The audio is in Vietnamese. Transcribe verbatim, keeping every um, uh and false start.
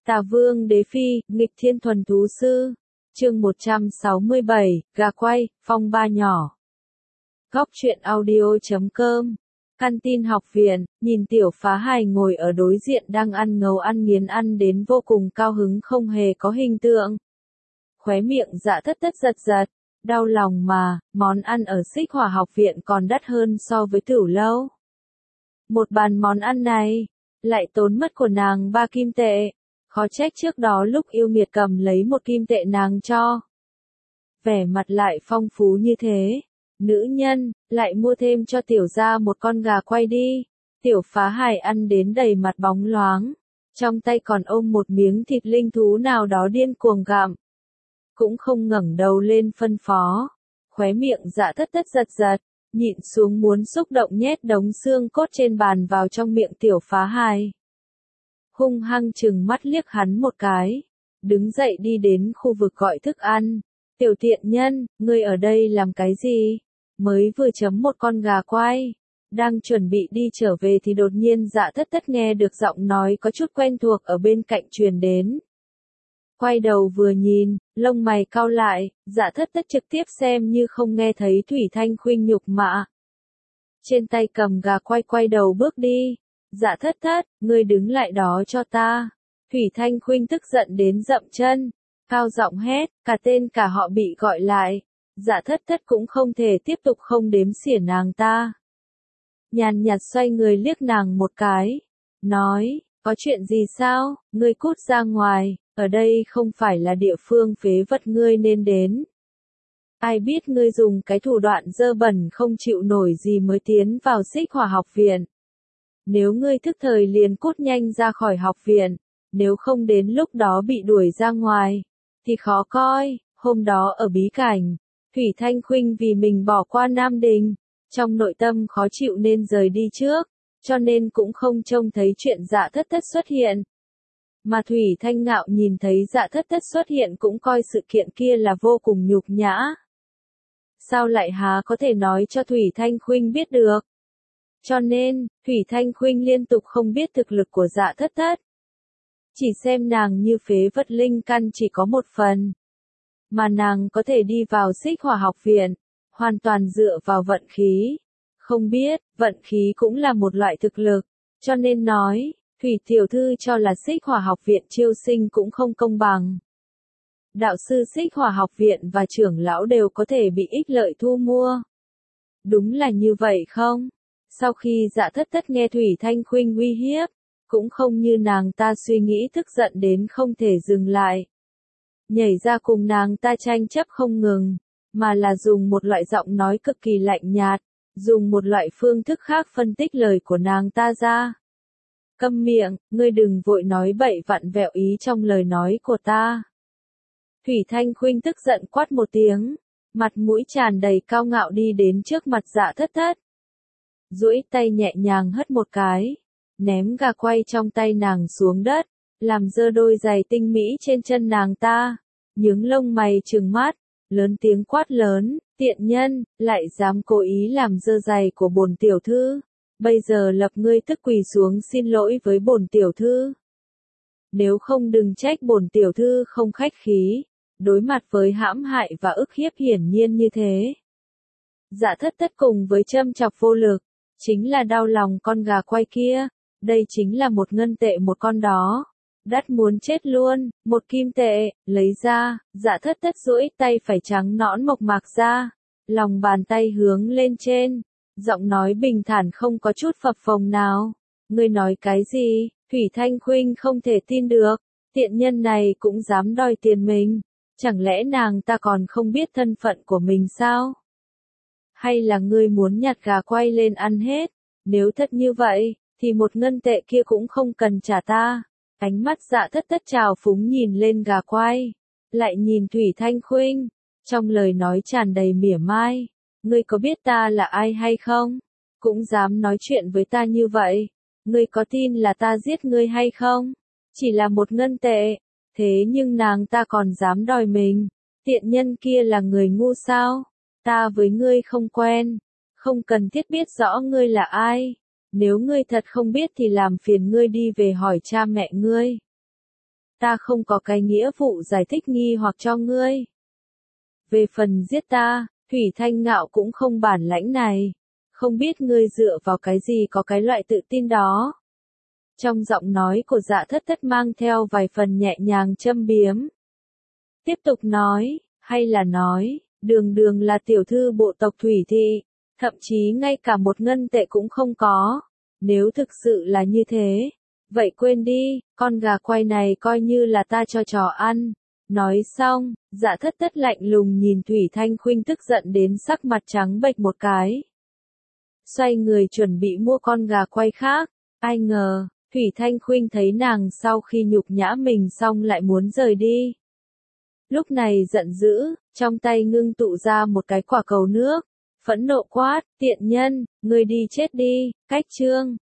Tà Vương Đế Phi, nghịch thiên thuần thú sư. Chương một trăm sáu mươi bảy, gà quay, phong ba nhỏ. Góc truyện audio chấm com. Căn tin học viện, nhìn Tiểu Phá Hài ngồi ở đối diện đang ăn ngấu ăn nghiến ăn đến vô cùng cao hứng không hề có hình tượng. Khóe miệng Dạ Thất Thất giật giật, đau lòng mà, món ăn ở Xích Hỏa học viện còn đắt hơn so với Tửu Lâu. Một bàn món ăn này, lại tốn mất của nàng ba kim tệ. Khó trách trước đó lúc yêu nghiệt cầm lấy một kim tệ nàng cho. Vẻ mặt lại phong phú như thế. Nữ nhân, lại mua thêm cho tiểu gia một con gà quay đi. Tiểu Phá Hài ăn đến đầy mặt bóng loáng. Trong tay còn ôm một miếng thịt linh thú nào đó điên cuồng gặm. Cũng không ngẩng đầu lên phân phó. Khóe miệng Dạ Thất Thất giật giật, nhịn xuống muốn xúc động nhét đống xương cốt trên bàn vào trong miệng Tiểu Phá Hài. Hung hăng chừng mắt liếc hắn một cái, đứng dậy đi đến khu vực gọi thức ăn. Tiểu tiện nhân, ngươi ở đây làm cái gì? Mới vừa chấm một con gà quay, đang chuẩn bị đi trở về thì đột nhiên Dạ Thất Thất nghe được giọng nói có chút quen thuộc ở bên cạnh truyền đến. Quay đầu vừa nhìn, lông mày cau lại, Dạ Thất Thất trực tiếp xem như không nghe thấy Thủy Thanh Khuynh nhục mạ. Trên tay cầm gà quay quay đầu bước đi. Dạ Thất Thất, ngươi đứng lại đó cho ta. Thủy Thanh Khuynh tức giận đến dậm chân, cao giọng hét, cả tên cả họ bị gọi lại. Dạ Thất Thất cũng không thể tiếp tục không đếm xỉa nàng ta. Nhàn nhạt xoay người liếc nàng một cái, nói, có chuyện gì sao, ngươi cút ra ngoài, ở đây không phải là địa phương phế vật ngươi nên đến. Ai biết ngươi dùng cái thủ đoạn dơ bẩn không chịu nổi gì mới tiến vào Xích Hỏa học viện. Nếu ngươi thức thời liền cút nhanh ra khỏi học viện, nếu không đến lúc đó bị đuổi ra ngoài, thì khó coi. Hôm đó ở bí cảnh, Thủy Thanh Khuynh vì mình bỏ qua Nam Đình, trong nội tâm khó chịu nên rời đi trước, cho nên cũng không trông thấy chuyện Dạ Thất Thất xuất hiện. Mà Thủy Thanh Ngạo nhìn thấy Dạ Thất Thất xuất hiện cũng coi sự kiện kia là vô cùng nhục nhã. Sao lại há có thể nói cho Thủy Thanh Khuynh biết được? Cho nên, Thủy Thanh Khuynh liên tục không biết thực lực của Dạ Thất Thất. Chỉ xem nàng như phế vật linh căn chỉ có một phần. Mà nàng có thể đi vào Xích Hỏa học viện, hoàn toàn dựa vào vận khí. Không biết, vận khí cũng là một loại thực lực, cho nên nói, Thủy tiểu thư cho là Xích Hỏa học viện chiêu sinh cũng không công bằng. Đạo sư Xích Hỏa học viện và trưởng lão đều có thể bị ích lợi thu mua. Đúng là như vậy không? Sau khi Dạ Thất Thất nghe Thủy Thanh Khuynh uy hiếp, cũng không như nàng ta suy nghĩ tức giận đến không thể dừng lại. Nhảy ra cùng nàng ta tranh chấp không ngừng, mà là dùng một loại giọng nói cực kỳ lạnh nhạt, dùng một loại phương thức khác phân tích lời của nàng ta ra. Câm miệng, ngươi đừng vội nói bậy vặn vẹo ý trong lời nói của ta. Thủy Thanh Khuynh tức giận quát một tiếng, mặt mũi tràn đầy cao ngạo đi đến trước mặt Dạ Thất Thất. Duỗi tay nhẹ nhàng hất một cái, ném gà quay trong tay nàng xuống đất, làm dơ đôi giày tinh mỹ trên chân nàng ta, nhướng lông mày trừng mắt, lớn tiếng quát lớn, tiện nhân, lại dám cố ý làm dơ giày của bổn tiểu thư, bây giờ lập ngươi tức quỳ xuống xin lỗi với bổn tiểu thư. Nếu không đừng trách bổn tiểu thư không khách khí, đối mặt với hãm hại và ức hiếp hiển nhiên như thế. Dạ Thất Thất cùng với châm chọc vô lực, chính là đau lòng con gà quay kia, đây chính là một ngân tệ một con đó, đắt muốn chết luôn, một kim tệ, lấy ra, Dạ Thất Thất duỗi tay phải trắng nõn mộc mạc ra, lòng bàn tay hướng lên trên, giọng nói bình thản không có chút phập phồng nào, ngươi nói cái gì, Thủy Thanh Khuynh không thể tin được, tiện nhân này cũng dám đòi tiền mình, chẳng lẽ nàng ta còn không biết thân phận của mình sao? Hay là ngươi muốn nhặt gà quay lên ăn hết, nếu thật như vậy, thì một ngân tệ kia cũng không cần trả ta. Ánh mắt Dạ Thất Thất trào phúng nhìn lên gà quay, lại nhìn Thủy Thanh Khuynh, trong lời nói tràn đầy mỉa mai, ngươi có biết ta là ai hay không? Cũng dám nói chuyện với ta như vậy, ngươi có tin là ta giết ngươi hay không? Chỉ là một ngân tệ, thế nhưng nàng ta còn dám đòi mình, tiện nhân kia là người ngu sao? Ta với ngươi không quen, không cần thiết biết rõ ngươi là ai. Nếu ngươi thật không biết thì làm phiền ngươi đi về hỏi cha mẹ ngươi. ta không có cái nghĩa vụ giải thích nghi hoặc cho ngươi. Về phần giết ta, Thủy Thanh Ngạo cũng không bản lãnh này. Không biết ngươi dựa vào cái gì có cái loại tự tin đó. Trong giọng nói của Dạ Thất Thất mang theo vài phần nhẹ nhàng châm biếm. Tiếp tục nói, hay là nói, đường đường là tiểu thư bộ tộc Thủy Thị, thậm chí ngay cả một ngân tệ cũng không có. Nếu thực sự là như thế, vậy quên đi, con gà quay này coi như là ta cho trò ăn. Nói xong, Dạ Thất Thất lạnh lùng nhìn Thủy Thanh Khuynh tức giận đến sắc mặt trắng bệch một cái. Xoay người chuẩn bị mua con gà quay khác, ai ngờ, Thủy Thanh Khuynh thấy nàng sau khi nhục nhã mình xong lại muốn rời đi. Lúc này giận dữ, trong tay ngưng tụ ra một cái quả cầu nước, phẫn nộ quát, tiện nhân, ngươi đi chết đi, cách chương.